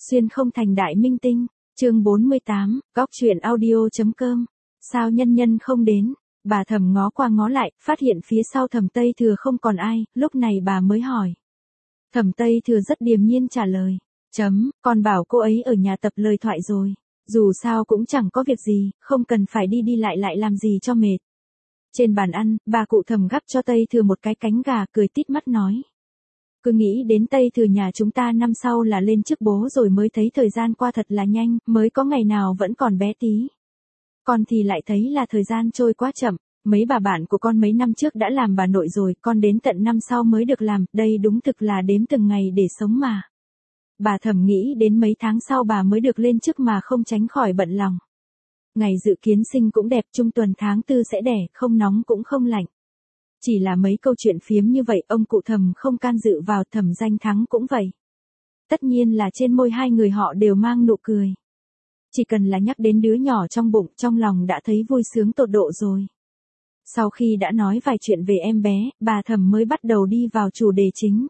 Xuyên không thành đại minh tinh. Chương 48, góc truyện audio.com. Sao nhân nhân không đến? Bà Thẩm ngó qua ngó lại, phát hiện phía sau Thẩm Tây Thừa không còn ai, lúc này bà mới hỏi. Thẩm Tây Thừa rất điềm nhiên trả lời. Con bảo cô ấy ở nhà tập lời thoại rồi. Dù sao cũng chẳng có việc gì, không cần phải đi đi lại làm gì cho mệt. Trên bàn ăn, bà cụ Thẩm gắp cho Tây Thừa một cái cánh gà, cười tít mắt nói. Cứ nghĩ đến Tây Thừa nhà chúng ta năm sau là lên chức bố rồi mới thấy thời gian qua thật là nhanh, mới có ngày nào vẫn còn bé tí. Con thì lại thấy là thời gian trôi quá chậm, mấy bà bạn của con mấy năm trước đã làm bà nội rồi, con đến tận năm sau mới được làm, đây đúng thực là đếm từng ngày để sống mà. Bà Thẩm nghĩ đến mấy tháng sau bà mới được lên chức mà không tránh khỏi bận lòng. Ngày dự kiến sinh cũng đẹp, trung tuần tháng 4 sẽ đẻ, không nóng cũng không lạnh. Chỉ là mấy câu chuyện phiếm như vậy ông cụ Thẩm không can dự vào, Thẩm Danh Thắng cũng vậy. Tất nhiên là trên môi hai người họ đều mang nụ cười. Chỉ cần là nhắc đến đứa nhỏ trong bụng, trong lòng đã thấy vui sướng tột độ rồi. Sau khi đã nói vài chuyện về em bé, bà Thẩm mới bắt đầu đi vào chủ đề chính.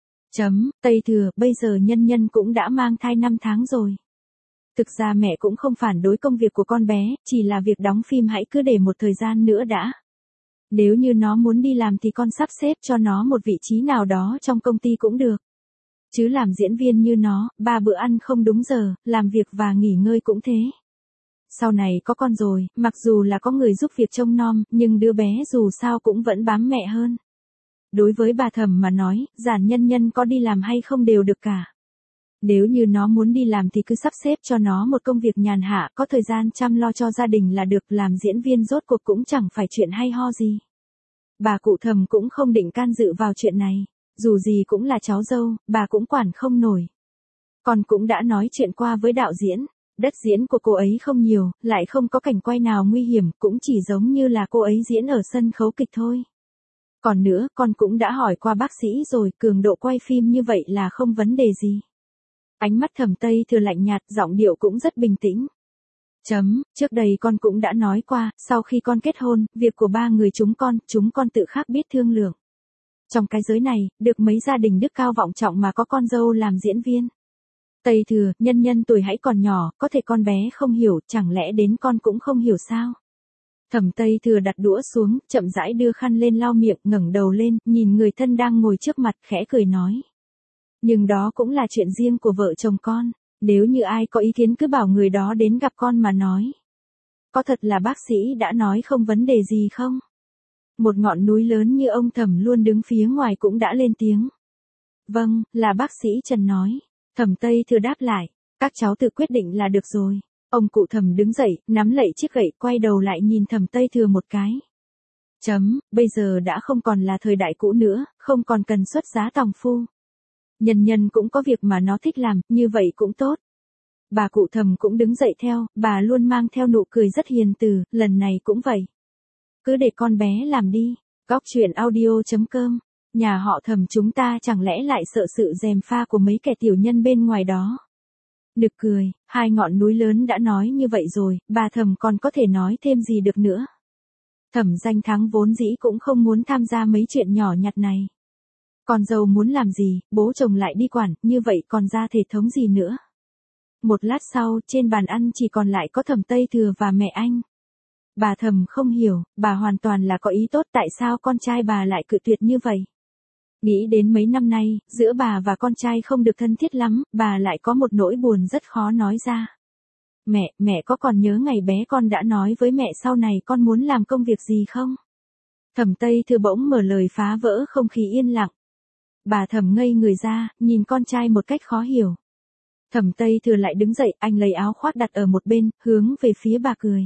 Tây Thừa, bây giờ nhân nhân cũng đã mang thai 5 tháng rồi. Thực ra mẹ cũng không phản đối công việc của con bé, chỉ là việc đóng phim hãy cứ để một thời gian nữa đã. Nếu như nó muốn đi làm thì con sắp xếp cho nó một vị trí nào đó trong công ty cũng được. Chứ làm diễn viên như nó, 3 bữa ăn không đúng giờ, làm việc và nghỉ ngơi cũng thế. Sau này có con rồi, mặc dù là có người giúp việc trông nom, nhưng đứa bé dù sao cũng vẫn bám mẹ hơn. Đối với bà Thẩm mà nói, giản nhân nhân có đi làm hay không đều được cả. Nếu như nó muốn đi làm thì cứ sắp xếp cho nó một công việc nhàn hạ, có thời gian chăm lo cho gia đình là được, làm diễn viên rốt cuộc cũng chẳng phải chuyện hay ho gì. Bà cụ Thẩm cũng không định can dự vào chuyện này, dù gì cũng là cháu dâu, bà cũng quản không nổi. Con cũng đã nói chuyện qua với đạo diễn, đất diễn của cô ấy không nhiều, lại không có cảnh quay nào nguy hiểm, cũng chỉ giống như là cô ấy diễn ở sân khấu kịch thôi. Còn nữa, con cũng đã hỏi qua bác sĩ rồi, cường độ quay phim như vậy là không vấn đề gì. Ánh mắt Thẩm Tây Thừa lạnh nhạt, giọng điệu cũng rất bình tĩnh. Trước đây con cũng đã nói qua, sau khi con kết hôn, việc của ba người chúng con tự khác biết thương lượng. Trong cái giới này, được mấy gia đình đức cao vọng trọng mà có con dâu làm diễn viên. Tây Thừa, nhân nhân tuổi hãy còn nhỏ, có thể con bé không hiểu, chẳng lẽ đến con cũng không hiểu sao? Thẩm Tây Thừa đặt đũa xuống, chậm rãi đưa khăn lên lau miệng, ngẩng đầu lên, nhìn người thân đang ngồi trước mặt, khẽ cười nói. Nhưng đó cũng là chuyện riêng của vợ chồng con, nếu như ai có ý kiến cứ bảo người đó đến gặp con mà nói. Có thật là bác sĩ đã nói không vấn đề gì không? Một ngọn núi lớn như ông Thẩm luôn đứng phía ngoài cũng đã lên tiếng. Vâng, là bác sĩ Trần nói. Thẩm Tây Thừa đáp lại, các cháu tự quyết định là được rồi. Ông cụ Thẩm đứng dậy, nắm lạy chiếc gậy, quay đầu lại nhìn Thẩm Tây Thừa một cái. Bây giờ đã không còn là thời đại cũ nữa, không còn cần xuất giá tòng phu. Nhân nhân cũng có việc mà nó thích làm, như vậy cũng tốt. Bà cụ Thẩm cũng đứng dậy theo, bà luôn mang theo nụ cười rất hiền từ, lần này cũng vậy. Cứ để con bé làm đi. Góc truyện audio.com. Nhà họ Thẩm chúng ta chẳng lẽ lại sợ sự gièm pha của mấy kẻ tiểu nhân bên ngoài đó. Nực cười, hai ngọn núi lớn đã nói như vậy rồi, bà Thẩm còn có thể nói thêm gì được nữa. Thẩm Danh Thắng vốn dĩ cũng không muốn tham gia mấy chuyện nhỏ nhặt này. Con dâu muốn làm gì, bố chồng lại đi quản, như vậy còn ra thể thống gì nữa. Một lát sau, trên bàn ăn chỉ còn lại có Thẩm Tây Thừa và mẹ anh. Bà Thẩm không hiểu, bà hoàn toàn là có ý tốt, tại sao con trai bà lại cự tuyệt như vậy. Nghĩ đến mấy năm nay, giữa bà và con trai không được thân thiết lắm, bà lại có một nỗi buồn rất khó nói ra. Mẹ có còn nhớ ngày bé con đã nói với mẹ sau này con muốn làm công việc gì không? Thẩm Tây Thừa bỗng mở lời phá vỡ không khí yên lặng. Bà Thẩm ngây người ra, nhìn con trai một cách khó hiểu. Thẩm Tây Thừa lại đứng dậy, anh lấy áo khoác đặt ở một bên, hướng về phía bà cười.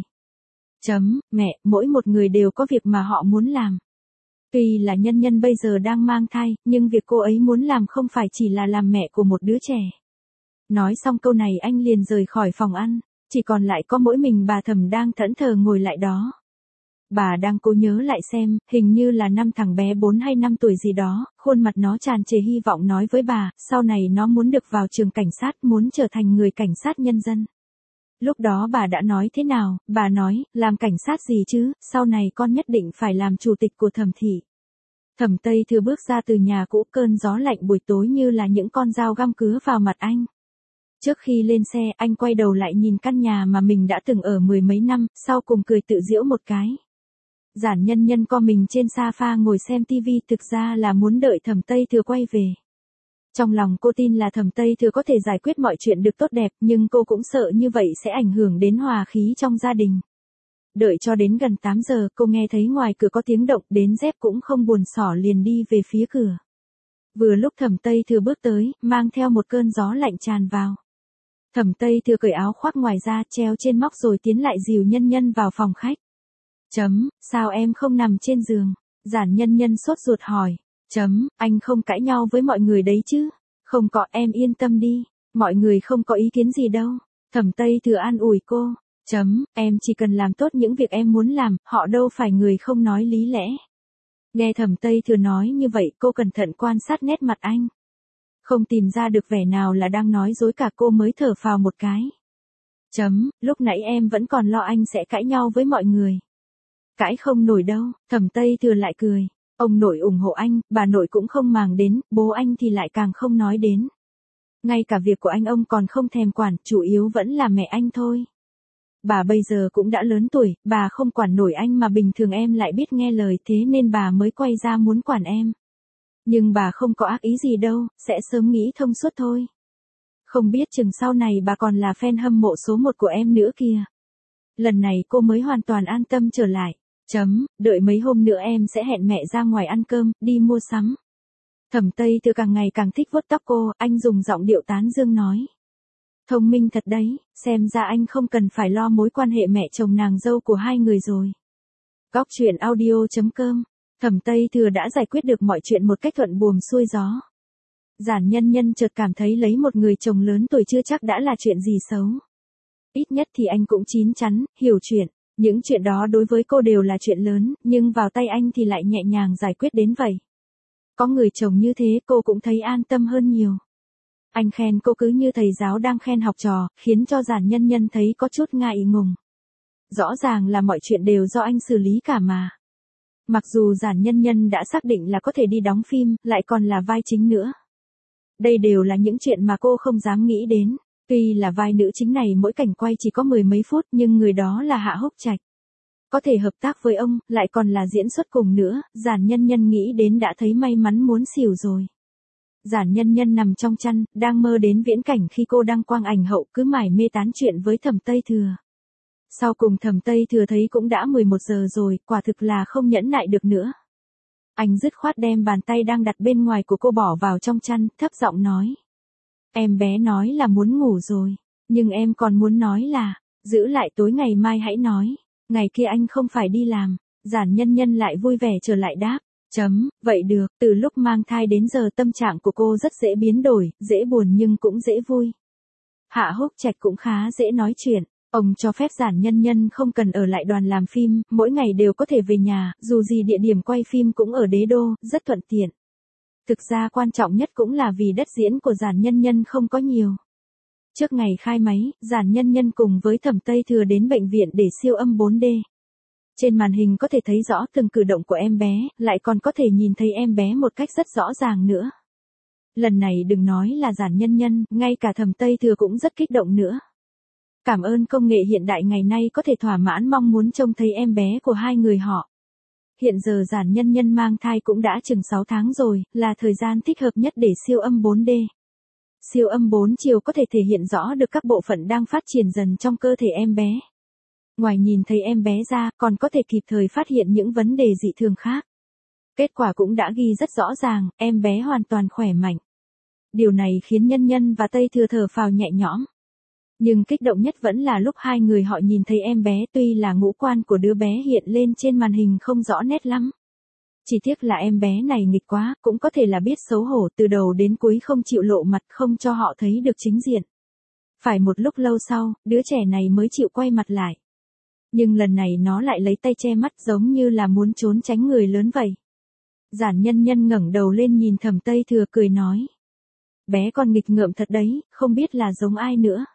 Mẹ, mỗi một người đều có việc mà họ muốn làm. Tuy là nhân nhân bây giờ đang mang thai, nhưng việc cô ấy muốn làm không phải chỉ là làm mẹ của một đứa trẻ. Nói xong câu này anh liền rời khỏi phòng ăn, chỉ còn lại có mỗi mình bà Thẩm đang thẫn thờ ngồi lại đó. Bà đang cố nhớ lại xem, hình như là năm thằng bé 4 hay 5 tuổi gì đó, khuôn mặt nó tràn trề hy vọng nói với bà, sau này nó muốn được vào trường cảnh sát, muốn trở thành người cảnh sát nhân dân. Lúc đó bà đã nói thế nào, bà nói, làm cảnh sát gì chứ, sau này con nhất định phải làm chủ tịch của Thẩm thị. Thẩm Tây Thừa bước ra từ nhà cũ, cơn gió lạnh buổi tối như là những con dao găm cứa vào mặt anh. Trước khi lên xe, anh quay đầu lại nhìn căn nhà mà mình đã từng ở mười mấy năm, sau cùng cười tự giễu một cái. Giản Nhân Nhân co mình trên sofa ngồi xem tivi, thực ra là muốn đợi Thẩm Tây Thừa quay về. Trong lòng cô tin là Thẩm Tây Thừa có thể giải quyết mọi chuyện được tốt đẹp, nhưng cô cũng sợ như vậy sẽ ảnh hưởng đến hòa khí trong gia đình. Đợi cho đến gần 8 giờ, cô nghe thấy ngoài cửa có tiếng động, đến dép cũng không buồn xỏ liền đi về phía cửa. Vừa lúc Thẩm Tây Thừa bước tới, mang theo một cơn gió lạnh tràn vào. Thẩm Tây Thừa cởi áo khoác ngoài ra, treo trên móc rồi tiến lại dìu Nhân Nhân vào phòng khách. Sao em không nằm trên giường? Giản Nhân Nhân sốt ruột hỏi. Anh không cãi nhau với mọi người đấy chứ? Không có, em yên tâm đi. Mọi người không có ý kiến gì đâu. Thẩm Tây Thừa an ủi cô. Em chỉ cần làm tốt những việc em muốn làm, họ đâu phải người không nói lý lẽ. Nghe Thẩm Tây Thừa nói như vậy, cô cẩn thận quan sát nét mặt anh. Không tìm ra được vẻ nào là đang nói dối cả, cô mới thở phào một cái. Lúc nãy em vẫn còn lo anh sẽ cãi nhau với mọi người. Cãi không nổi đâu, Thẩm Tây Thừa lại cười. Ông nội ủng hộ anh, bà nội cũng không màng đến, bố anh thì lại càng không nói đến. Ngay cả việc của anh ông còn không thèm quản, chủ yếu vẫn là mẹ anh thôi. Bà bây giờ cũng đã lớn tuổi, bà không quản nổi anh mà bình thường em lại biết nghe lời, thế nên bà mới quay ra muốn quản em. Nhưng bà không có ác ý gì đâu, sẽ sớm nghĩ thông suốt thôi. Không biết chừng sau này bà còn là fan hâm mộ số 1 của em nữa kìa. Lần này cô mới hoàn toàn an tâm trở lại. Đợi mấy hôm nữa em sẽ hẹn mẹ ra ngoài ăn cơm, đi mua sắm. Thẩm Tây Thừa càng ngày càng thích vuốt tóc cô, anh dùng giọng điệu tán dương nói. Thông minh thật đấy, xem ra anh không cần phải lo mối quan hệ mẹ chồng nàng dâu của hai người rồi. Góc truyện audio.com. Thẩm Tây Thừa đã giải quyết được mọi chuyện một cách thuận buồm xuôi gió. Giản Nhân Nhân chợt cảm thấy lấy một người chồng lớn tuổi chưa chắc đã là chuyện gì xấu. Ít nhất thì anh cũng chín chắn, hiểu chuyện. Những chuyện đó đối với cô đều là chuyện lớn, nhưng vào tay anh thì lại nhẹ nhàng giải quyết đến vậy. Có người chồng như thế cô cũng thấy an tâm hơn nhiều. Anh khen cô cứ như thầy giáo đang khen học trò, khiến cho Giản Nhân Nhân thấy có chút ngại ngùng. Rõ ràng là mọi chuyện đều do anh xử lý cả mà. Mặc dù Giản Nhân Nhân đã xác định là có thể đi đóng phim, lại còn là vai chính nữa. Đây đều là những chuyện mà cô không dám nghĩ đến. Tuy là vai nữ chính này mỗi cảnh quay chỉ có mười mấy phút, nhưng người đó là Hạ Húc Trạch. Có thể hợp tác với ông, lại còn là diễn xuất cùng nữa, Giản Nhân Nhân nghĩ đến đã thấy may mắn muốn xỉu rồi. Giản Nhân Nhân nằm trong chăn, đang mơ đến viễn cảnh khi cô đăng quang ảnh hậu, cứ mải mê tán chuyện với Thẩm Tây Thừa. Sau cùng Thẩm Tây Thừa thấy cũng đã 11 giờ rồi, quả thực là không nhẫn nại được nữa. Anh dứt khoát đem bàn tay đang đặt bên ngoài của cô bỏ vào trong chăn, thấp giọng nói. Em bé nói là muốn ngủ rồi, nhưng em còn muốn nói là, giữ lại tối ngày mai hãy nói, ngày kia anh không phải đi làm. Giản Nhân Nhân lại vui vẻ trở lại đáp. Vậy được, từ lúc mang thai đến giờ tâm trạng của cô rất dễ biến đổi, dễ buồn nhưng cũng dễ vui. Hạ Húc Trạch cũng khá dễ nói chuyện, ông cho phép Giản Nhân Nhân không cần ở lại đoàn làm phim, mỗi ngày đều có thể về nhà, dù gì địa điểm quay phim cũng ở Đế Đô, rất thuận tiện. Thực ra quan trọng nhất cũng là vì đất diễn của Giản Nhân Nhân không có nhiều. Trước ngày khai máy, Giản Nhân Nhân cùng với Thẩm Tây Thừa đến bệnh viện để siêu âm 4D. Trên màn hình có thể thấy rõ từng cử động của em bé, lại còn có thể nhìn thấy em bé một cách rất rõ ràng nữa. Lần này đừng nói là Giản Nhân Nhân, ngay cả Thẩm Tây Thừa cũng rất kích động nữa. Cảm ơn công nghệ hiện đại ngày nay có thể thỏa mãn mong muốn trông thấy em bé của hai người họ. Hiện giờ Giản Nhân Nhân mang thai cũng đã chừng 6 tháng rồi, là thời gian thích hợp nhất để siêu âm 4D. Siêu âm 4 chiều có thể thể hiện rõ được các bộ phận đang phát triển dần trong cơ thể em bé. Ngoài nhìn thấy em bé ra, còn có thể kịp thời phát hiện những vấn đề dị thường khác. Kết quả cũng đã ghi rất rõ ràng, em bé hoàn toàn khỏe mạnh. Điều này khiến Nhân Nhân và Tây Thừa thở phào nhẹ nhõm. Nhưng kích động nhất vẫn là lúc hai người họ nhìn thấy em bé, tuy là ngũ quan của đứa bé hiện lên trên màn hình không rõ nét lắm. Chỉ tiếc là em bé này nghịch quá, cũng có thể là biết xấu hổ, từ đầu đến cuối không chịu lộ mặt, không cho họ thấy được chính diện. Phải một lúc lâu sau, đứa trẻ này mới chịu quay mặt lại. Nhưng lần này nó lại lấy tay che mắt giống như là muốn trốn tránh người lớn vậy. Giản Nhân Nhân ngẩng đầu lên nhìn Thẩm Tây Thừa cười nói. Bé con nghịch ngợm thật đấy, không biết là giống ai nữa.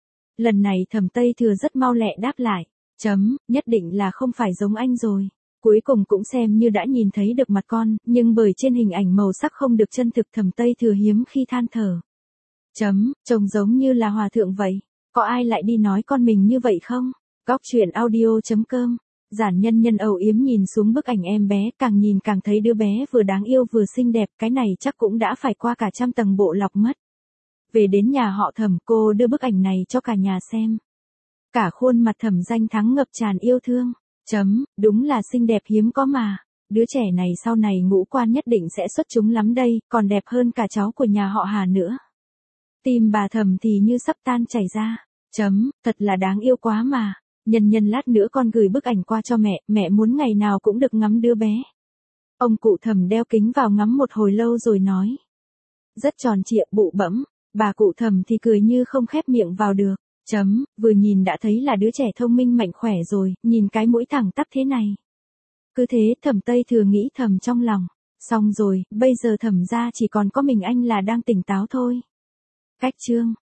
Lần này Thẩm Tây Thừa rất mau lẹ đáp lại. Nhất định là không phải giống anh rồi. Cuối cùng cũng xem như đã nhìn thấy được mặt con, nhưng bởi trên hình ảnh màu sắc không được chân thực, Thẩm Tây Thừa hiếm khi than thở. Trông giống như là hòa thượng vậy. Có ai lại đi nói con mình như vậy không? Góc truyện audio.com. Giản Nhân Nhân âu yếm nhìn xuống bức ảnh em bé, càng nhìn càng thấy đứa bé vừa đáng yêu vừa xinh đẹp, cái này chắc cũng đã phải qua cả trăm tầng bộ lọc mất. Về đến nhà họ Thẩm, cô đưa bức ảnh này cho cả nhà xem. Cả khuôn mặt Thẩm Danh Thắng ngập tràn yêu thương. Đúng là xinh đẹp hiếm có mà. Đứa trẻ này sau này ngũ quan nhất định sẽ xuất chúng lắm đây, còn đẹp hơn cả cháu của nhà họ Hà nữa. Tim bà Thẩm thì như sắp tan chảy ra. Thật là đáng yêu quá mà. Nhân Nhân lát nữa con gửi bức ảnh qua cho mẹ muốn ngày nào cũng được ngắm đứa bé. Ông cụ Thẩm đeo kính vào ngắm một hồi lâu rồi nói. Rất tròn trịa, bụ bẫm. Bà cụ Thẩm thì cười như không khép miệng vào được. Vừa nhìn đã thấy là đứa trẻ thông minh mạnh khỏe rồi, nhìn cái mũi thẳng tắp thế này. Cứ thế Thẩm Tây Thừa nghĩ thầm trong lòng. Xong rồi, bây giờ Thẩm gia chỉ còn có mình anh là đang tỉnh táo thôi. Cách chương